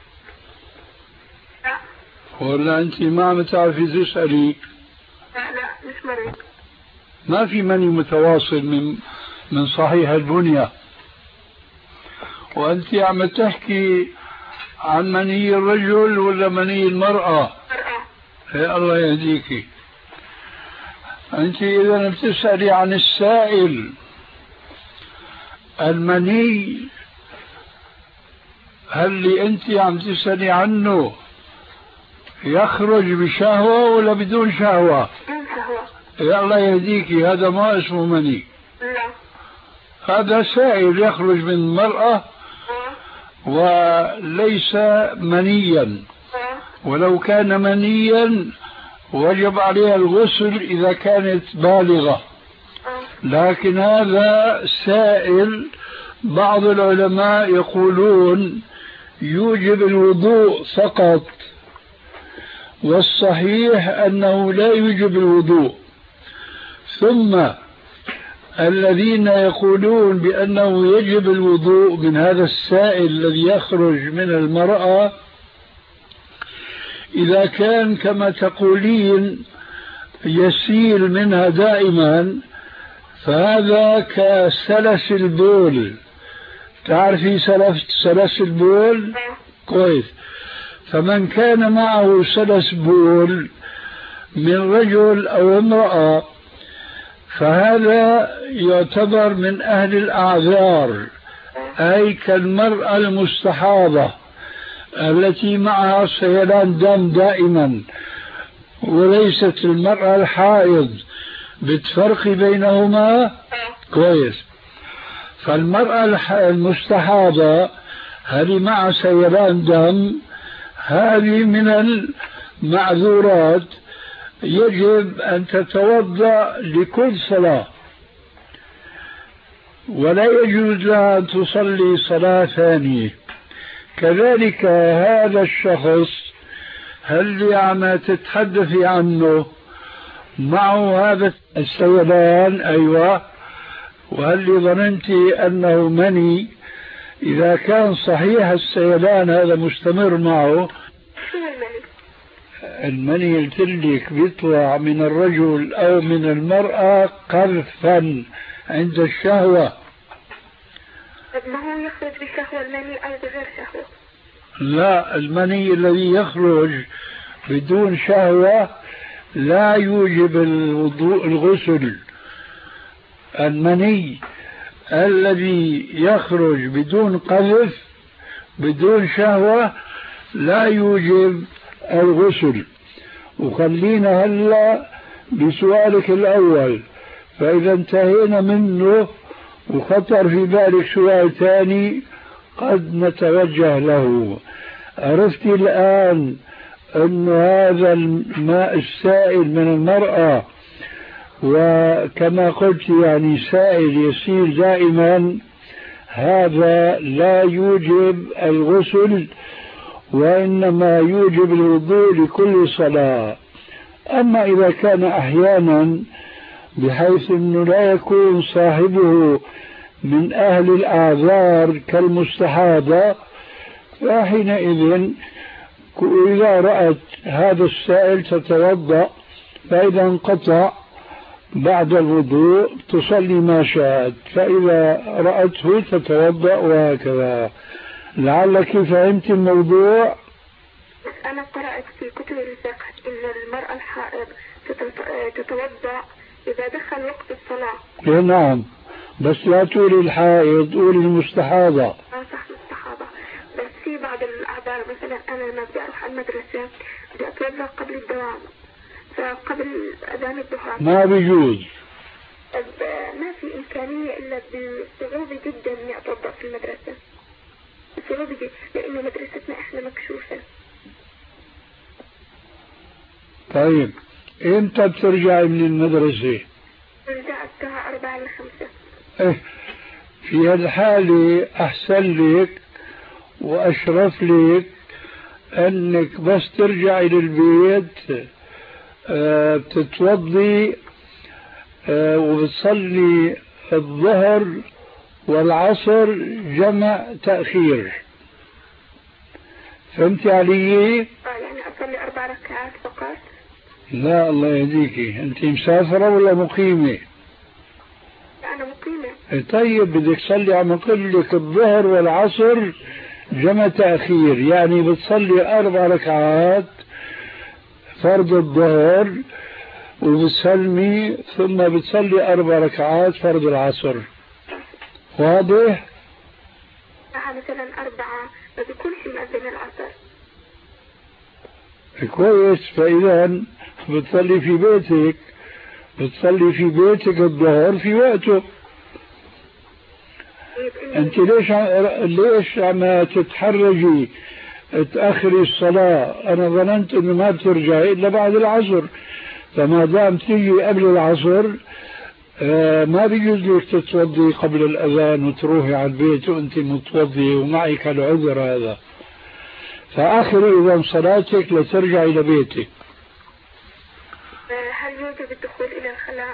لا. ولا أنت ما عم تعرفي تسألي؟ لا لا مش مريض. ما في مني متواصل من من صحيح البنية، وأنت عم تحكي عن مني الرجل ولا مني المرأة؟ مرأة. يا الله يهديكي. أنت إذا بتسألي عن السائل المني، هل اللي أنت عم تسألي عنه يخرج بشهوة ولا بدون شهوة؟ بدون شهوة. يا الله يهديكي، هذا ما اسمه مني. لا. هذا سائل يخرج من المرأة آه. وليس منيا، آه. ولو كان منيا وجب عليها الغسل إذا كانت بالغة، آه. لكن هذا سائل بعض العلماء يقولون يوجب الوضوء فقط، والصحيح أنه لا يوجب الوضوء. ثم الذين يقولون بأنه يجب الوضوء من هذا السائل الذي يخرج من المرأة إذا كان كما تقولين يسيل منها دائما، فهذا كسلس البول. تعرفي سلس البول؟ كويس. فمن كان معه سلس بول من رجل أو امرأة فهذا يعتبر من أهل الأعذار، أي كالمرأة المستحاضة التي معها سيلان دم دائما، وليست المرأة الحائض. بتفرق بينهما كويس. فالمرأة المستحاضة هذه مع سيلان دم، هذه من المعذورات، يجب أن تتوضأ لكل صلاة، ولا يجوز لها أن تصلي صلاة ثانية. كذلك هذا الشخص هل عم تتحدثي عنه معه هذا السيلان؟ أيوة. وهل ظننتي أنه مني؟ إذا كان صحيح السيلان هذا مستمر معه. المني قلت لك بيطلع من الرجل أو من المرأة قذفا عند الشهوة. طب ما هو يخرج بشهوة المني أو بغير شهوة؟ لا، المني الذي يخرج بدون شهوة لا يوجب الوضوء الغسل. المني الذي يخرج بدون قذف بدون شهوة لا يوجب الغسل. وخلينا هلا بسؤالك الأول، فإذا انتهينا منه وخطر في بالك سؤال ثاني قد نتوجه له. عرفتي الآن أن هذا الماء السائل من المرأة، وكما قلت يعني سائل يسير دائما، هذا لا يوجب الغسل، وإنما يوجب الوضوء لكل صلاة. أما إذا كان أحيانا بحيث أنه لا يكون صاحبه من أهل الأعذار كالمستحاضة، فحينئذ إذا رأت هذا السائل تتوضأ، فإذا انقطع بعد الوضوء تصلي ما شاءت، فإذا رأته تتوضأ، وهكذا. لعلك فهمت الموضوع. أنا قرأت في كتب الفقه إن المرأة الحائض تتوضأ إذا دخل وقت الصلاة. نعم، بس لا تقولي الحائض، قولي المستحاضة. اه صح، مستحاضة. بس في بعض الأعذار، مثلا أنا لما بدي أروح على المدرسة بدي أتوضأ قبل الدوام، فقبل أذان الظهر ما بيجوز. ما في إمكانية إلا بصعوبة جدا إني أتوضأ في المدرسة، بصعوبة جدا، لأنه مدرستنا إحنا مكشوفة. طيب إمتى بترجعي من المدرسة؟ برجع الساعة أربعة لخمسة. إيه، في هالحالة أحسن لك وأشرف لك أنك بس ترجعي للبيت أه بتتوضي أه وبتصلي الظهر والعصر جمع تأخير. فهمتي علي؟ اه يعني أصلي أربع ركعات فقط. لا الله يهديكي، أنت مسافرة ولا مقيمة؟ أنا مقيمة. طيب بدك تصلي عم أقول لك الظهر والعصر جمع تأخير، يعني بتصلي أربع ركعات فرض الظهر وبتسلمي، ثم بتصلي أربع ركعات فرض العصر. واضح؟ مثلا أربعة ما بيكونش مأذن العصر. كويس. فإذا بتصلي في بيتك، بتصلي في بيتك الظهر في وقته. انت ليش ليش عم تتحرجي تأخري الصلاة؟ انا ظننت انه ما بترجعي الا بعد العصر، فما دام تيجي قبل العصر آه ما بيجوز لك تتوضي قبل الاذان وتروحي على البيت وانت متوضي ومعك العذر هذا. فآخر إذا صلاتك لترجع إلى بيتك. هل يوجب الدخول إلى الخلاء؟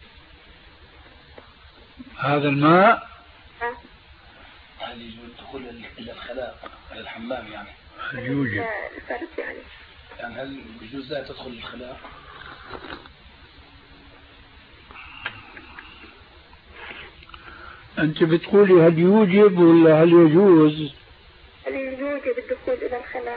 هذا الماء؟ هل يوجب الدخول إلى الخلاء، إلى الحمام يعني؟ هل يوجب؟ يعني يعني هل بيجوز لا تدخل الخلاء؟ أنت بتقولي هل يوجب ولا هل يجوز؟ هل يوجب الدخول إلى الخلاء؟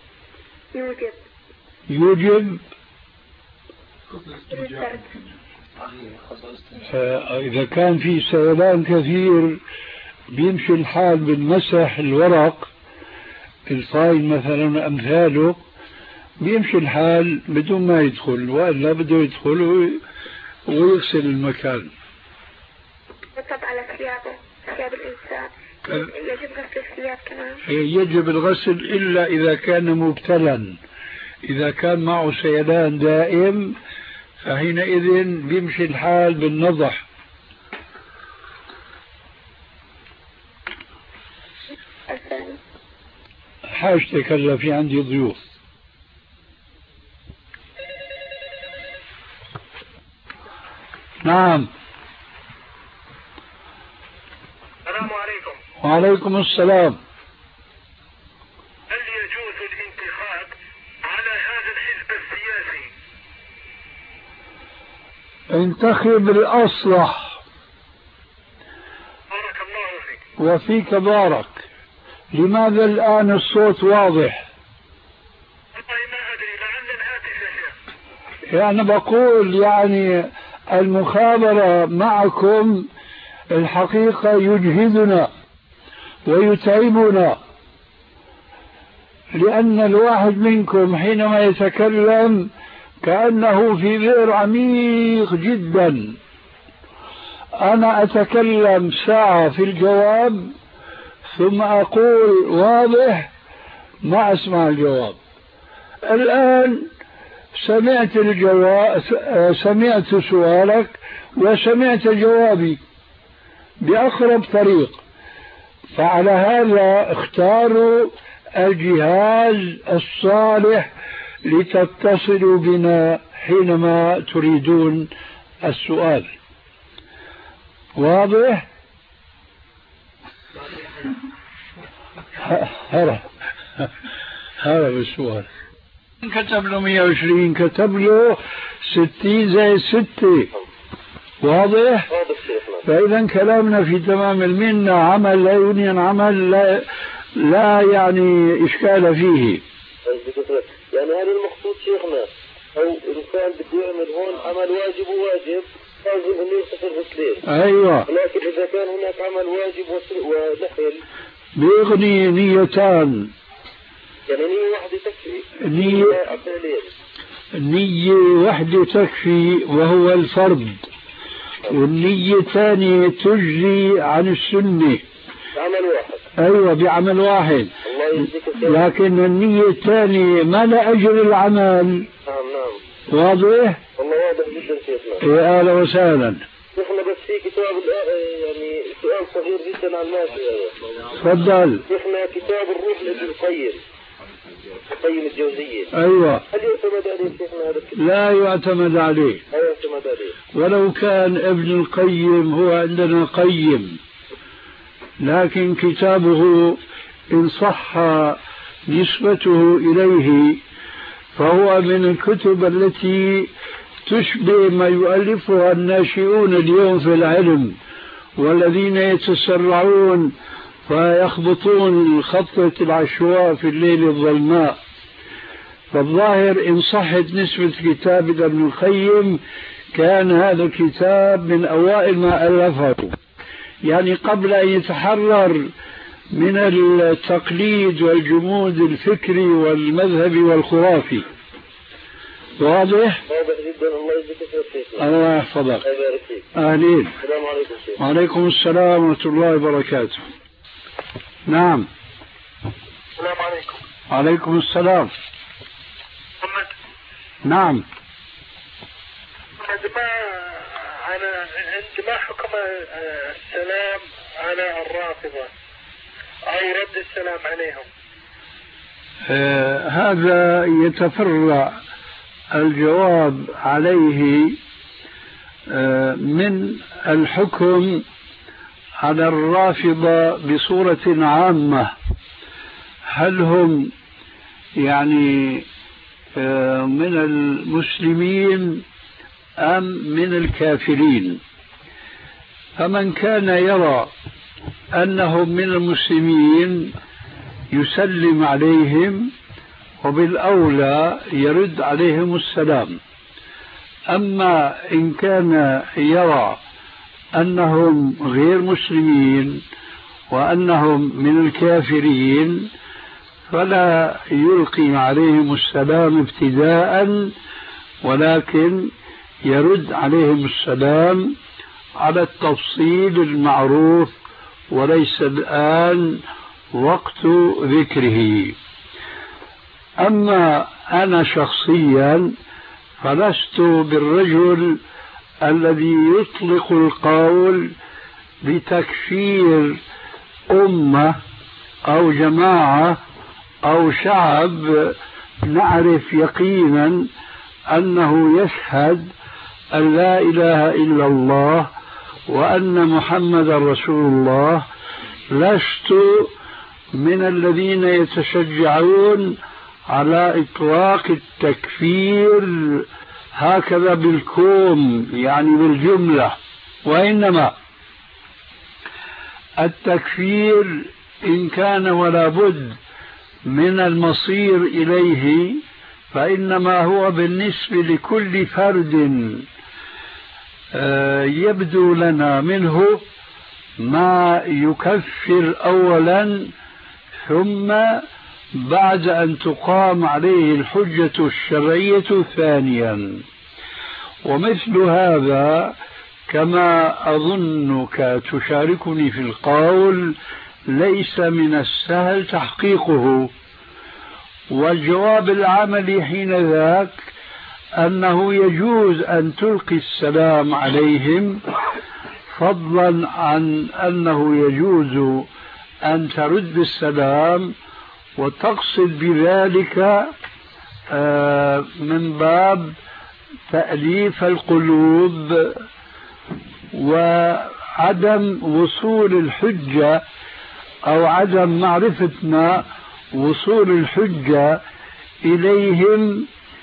يوجب. يوجب؟ إذا كان في سيلان كثير بيمشي الحال بالمسح الورق الفايل مثلا أمثاله، بيمشي الحال بدون ما يدخل، وإلا بده يدخل ويغسل المكان. طب على ثيابه، ثياب الإنسان يجب غسل الثياب كمان؟ يجب الغسل إلا إذا كان مبتلا. إذا كان معه سيلان دائم فحينئذ بيمشي الحال بالنضح. حاجتك هلا في عندي ضيوف. نعم. السلام عليكم. وعليكم السلام. هل يجوز الانتخاب على هذا الحزب السياسي؟ انتخب الأصلح. بارك الله فيك. وفيك بارك. لماذا الآن الصوت واضح؟ والله ما أدري، لعل الهاتف يا شيخ. يعني بقول يعني المخابرة معكم الحقيقة يجهدنا ويتعبنا، لأن الواحد منكم حينما يتكلم كأنه في بئر عميق جدا. أنا أتكلم ساعة في الجواب ثم أقول واضح، ما أسمع الجواب. الآن سمعت الجواب، سمعت سؤالك وسمعت جوابي بأقرب طريق، فعلى هذا اختاروا الجهاز الصالح لتتصلوا بنا حينما تريدون السؤال. واضح؟ هرب هرب السؤال. كتب له مئة وعشرين، كتب له ستين زي ستة. واضح؟ فإذا كلامنا في تمام المنة، عمل لا يونين عمل لا, لا يعني إشكال فيه. يعني هذا المقصود شيخنا، أو إنسان بده يعمل هون عمل واجب وواجب لازم أن يغتسل غسلين. أيوة. لكن إذا كان هناك عمل واجب ونحل بيغني نيتان. يعني نية واحدة تكفي. نية نية واحدة تكفي وهو الفرض، والنية الثانية تجزي عن السنة. بعمل واحد. أيوة بعمل واحد. لكن النية الثانية ما لا أجر العمل. نعم نعم. واضح؟ والله واضح جدا شيخنا. يا أهلا وسهلا. شيخنا بس في كتاب يعني سؤال صغير جدا عن الماشي. تفضل. شيخنا كتاب الروح لابن القيم، القيم الجوزية. أيوة. هل يعتمد عليه شيخنا هذا الكتاب؟ لا يعتمد عليه. لا يعتمد عليه. ولو كان ابن القيم هو عندنا قيم، لكن كتابه إن صح نسبته إليه فهو من الكتب التي تشبه ما يؤلفها الناشئون اليوم في العلم، والذين يتسرعون فيخبطون خطة العشواء في الليل الظلماء. فالظاهر إن صحت نسبة كتاب ابن القيم كان هذا الكتاب من أوائل ما ألفه، يعني قبل أن يتحرر من التقليد والجمود الفكري والمذهبي والخرافي. واضح؟ واضح جدا. الله يجزيك خير. الله يحفظك. الله يبارك فيك. أهلين. السلام عليكم شيخ. وعليكم السلام ورحمة الله وبركاته. نعم. السلام عليكم. وعليكم السلام. محمد. نعم. محمد، ما أنا عند ما حكم السلام على الرافضة أو رد السلام عليهم؟ آه هذا يتفرع الجواب عليه آه من الحكم على الرافضة بصورة عامة. هل هم يعني آه من المسلمين أم من الكافرين؟ فمن كان يرى أنهم من المسلمين يسلم عليهم، وبالأولى يرد عليهم السلام. أما إن كان يرى أنهم غير مسلمين وأنهم من الكافرين فلا يلقي عليهم السلام ابتداء، ولكن يرد عليهم السلام على التفصيل المعروف، وليس الآن وقت ذكره. أما أنا شخصيا فلست بالرجل الذي يطلق القول بتكفير أمة أو جماعة أو شعب نعرف يقينا أنه يشهد أن لا إله إلا الله وأن محمد رسول الله. لست من الذين يتشجعون على إطلاق التكفير هكذا بالكوم، يعني بالجملة، وإنما التكفير إن كان ولا بد من المصير إليه فإنما هو بالنسبة لكل فرد يبدو لنا منه ما يكفر أولا، ثم بعد أن تقام عليه الحجة الشرعية ثانيا. ومثل هذا كما أظنك تشاركني في القول ليس من السهل تحقيقه. والجواب العملي حين ذاك أنه يجوز أن تلقي السلام عليهم، فضلا عن أنه يجوز أن ترد السلام وتقصد بذلك من باب تأليف القلوب وعدم وصول الحجة أو عدم معرفتنا وصول الحجة إليهم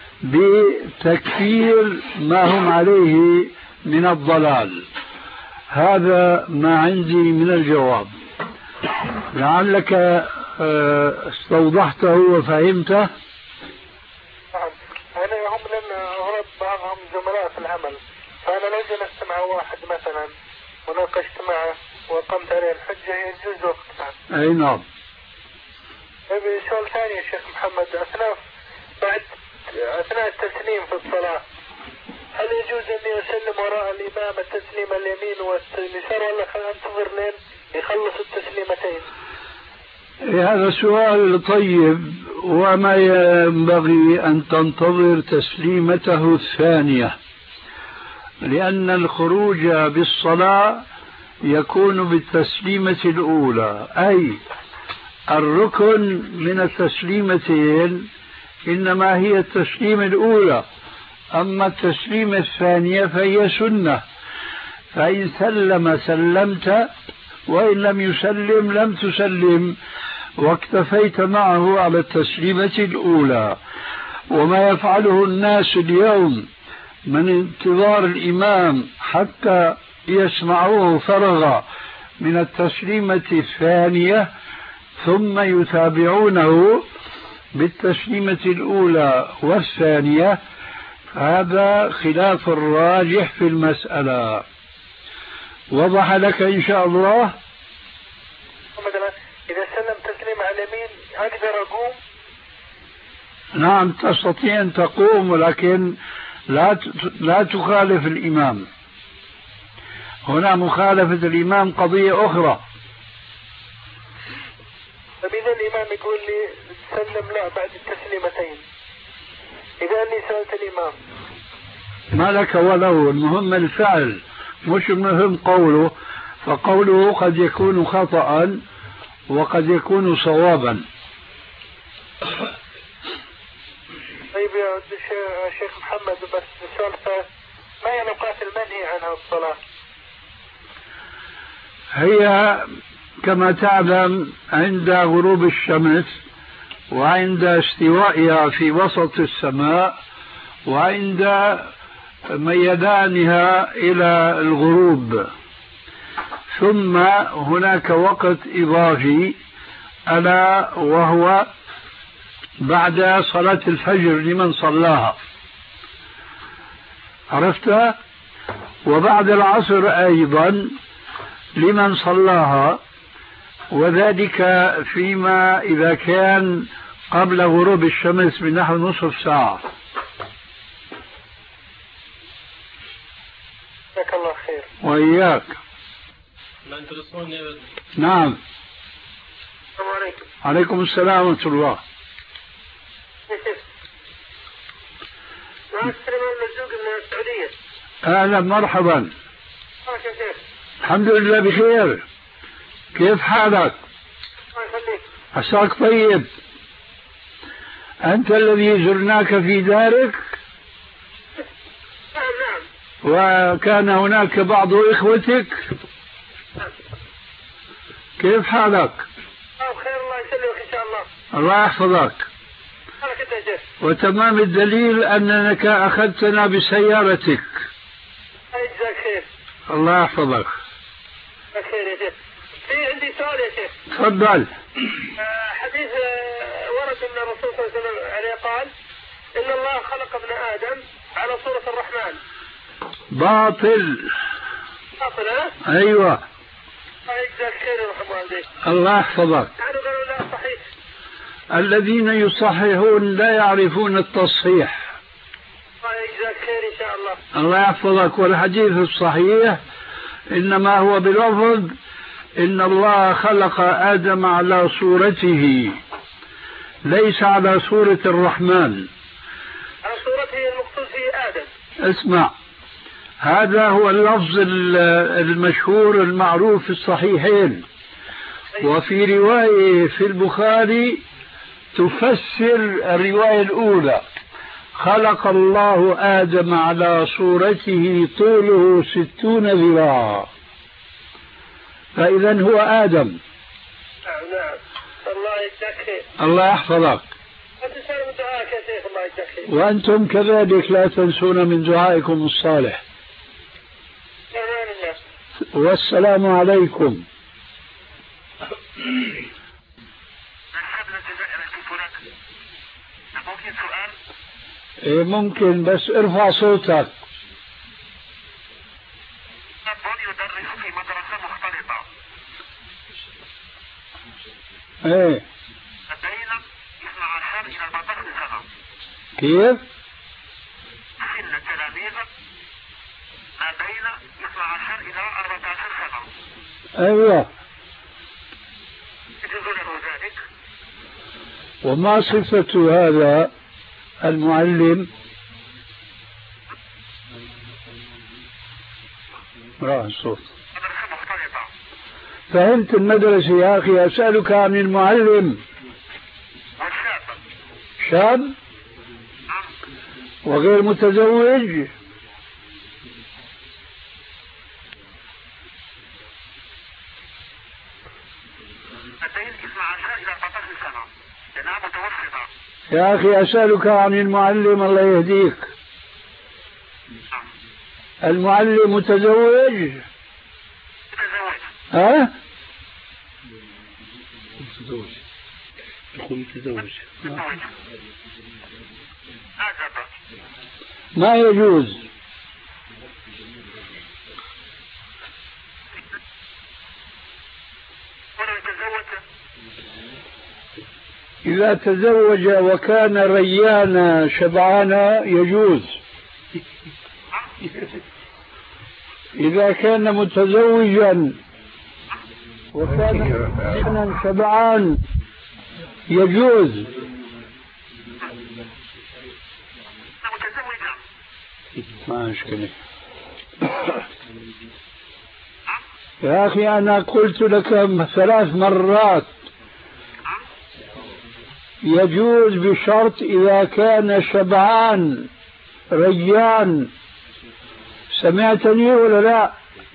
بتكفير ما هم عليه من الضلال. هذا ما عندي من الجواب، لعلك استوضحته وفهمته. أنا هم لأن أغرب بعضهم زملاء في العمل، فأنا لو جلست مع واحد مثلا وناقشت معه وقمت عليه الحجة يجوز وقتها. أي نعم. سؤال ثاني يا شيخ محمد، أثناء بعد أثناء التسليم في الصلاة هل يجوز أني أسلم وراء الإمام التسليم اليمين واليسار ولا أنتظر لين يخلص التسليمتين؟ هذا سؤال طيب، وما ينبغي أن تنتظر تسليمته الثانية، لأن الخروج بالصلاة يكون بالتسليمة الأولى، أي الركن من التسليمتين إنما هي التسليمة الأولى، أما التسليمة الثانية فهي سنة، فإن سلم سلمت وإن لم يسلم لم تسلم، واكتفيت معه على التسليمة الأولى. وما يفعله الناس اليوم من انتظار الإمام حتى يسمعوه فرغ من التسليمة الثانية ثم يتابعونه بالتسليمة الأولى والثانية، هذا خلاف الراجح في المسألة. وضح لك إن شاء الله؟ مثلا إذا سلم تسليم على اليمين أقدر أقوم؟ نعم تستطيع أن تقوم، ولكن لا لا تخالف الإمام. هنا مخالفة الإمام قضية أخرى. طيب إذا الإمام يقول لي سلم لا بعد التسليمتين، إذا أني سألت الإمام ما لك ولو، المهم الفعل مش المهم قوله، فقوله قد يكون خطأ وقد يكون صوابا. طيب يا شيخ محمد، بس سؤال، ما هي الأوقات المنهي عنها الصلاة؟ هي كما تعلم عند غروب الشمس، وعند استوائها في وسط السماء، وعند ميدانها إلى الغروب. ثم هناك وقت إضافي ألا وهو بعد صلاة الفجر لمن صلاها. عرفتها؟ وبعد العصر أيضا لمن صلاها، وذلك فيما إذا كان قبل غروب الشمس بنحو نصف ساعة. جزاك الله خير. وإياك. نعم. السلام عليكم. عليكم السلام ورحمة الله. معك سليمان مرزوق من السعودية. أهلا مرحبا. كيف كيف؟ الحمد لله بخير. كيف حالك؟ الله يخليك. عساك طيب. أنت الذي زرناك في دارك؟ نعم نعم. وكان هناك بعض إخوتك؟ نعم. كيف حالك؟ بخير الله يسلمك إن شاء الله. الله يحفظك. أنا كنت أجل. وتمام الدليل أنك أخذتنا بسيارتك. جزاك خير. الله يحفظك. خير يا شيخ. في عندي سؤال يا شيخ. تفضل. آه حديث آه ورد من الرسول صلى الله عليه وسلم عليه قال إن الله خلق ابن آدم على صورة الرحمن. باطل. باطل ها؟ أيوة. جزاك خير يرحم والديك. الله يحفظك. يعني قالوا لا صحيح. الذين يصححون لا يعرفون التصحيح. جزاك خير إن شاء الله. الله يحفظك. والحديث الصحيح إنما هو بلفظ إن الله خلق آدم على صورته ليس على صورة الرحمن. على صورته المقصود فيه آدم. اسمع، هذا هو اللفظ المشهور المعروف في الصحيحين. وفي رواية في البخاري تفسر الرواية الأولى: خلق الله آدم على صورته طوله ستون ذراعا. فإذا هو آدم. نعم نعم. الله يجزاك خير. الله يحفظك. أنت سالم دعائك يا شيخ. الله يجزاك خير. وأنتم كذلك لا تنسون من دعائكم الصالح. أمان الله. والسلام عليكم. إيه ممكن، بس ارفع صوتك. يدرس في مدرسة مختلطة. ايه. بين اثنا عشر إلى أربعة عشر سنة. كيف؟ سن التلاميذ ما بين اثنا عشر إلى أربعة عشر سنة. ايوه. يجوز له ذلك. وما صفة هذا المعلم؟ راح الصوت. مدرسة مختلطة. فهمت المدرسة يا أخي. أسألك عن المعلم. والشاب. شاب وغير متزوج. بين اثنا عشر إلى أربعة عشر سنة. جناب متوسطة. يا أخي أسألك عن المعلم الله يهديك. المعلم متزوج؟ متزوج. ها؟ متزوج. يكون متزوج. متزوج. أعجب. ما يجوز. ولو تزوج. إذا تزوج وكان ريانا شبعانا يجوز. إذا كان متزوجا وكان ريانا شبعان يجوز. متزوجا. ما مشكلة. يا أخي أنا قلت لك ثلاث مرات يجوز بشرط إذا كان شبعان ريان. سمعتني ولا لا؟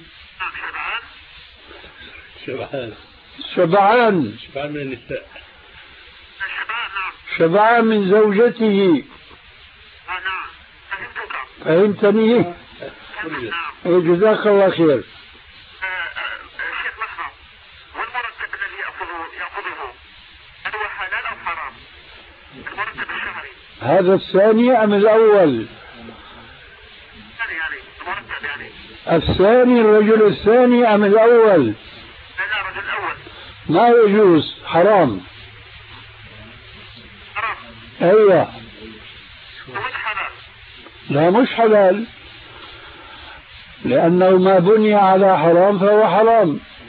شبعان. شبعان. شبعان من النساء. شبعان من زوجته. نعم. فهمتك. فهمتني؟ جزاك الله خير. شيخ لحظة. والمرتب الذي يأخذه يأخذه هل هو حلال أو حرام؟ المرتب الشهري. هذا الثاني أم الأول؟ الثاني الرجل الثاني أم الأول؟ لا الرجل الأول. ما يجوز، حرام. حرام. أيوة. مش حلال. لا مش حلال، لأنه ما بني على حرام فهو حرام.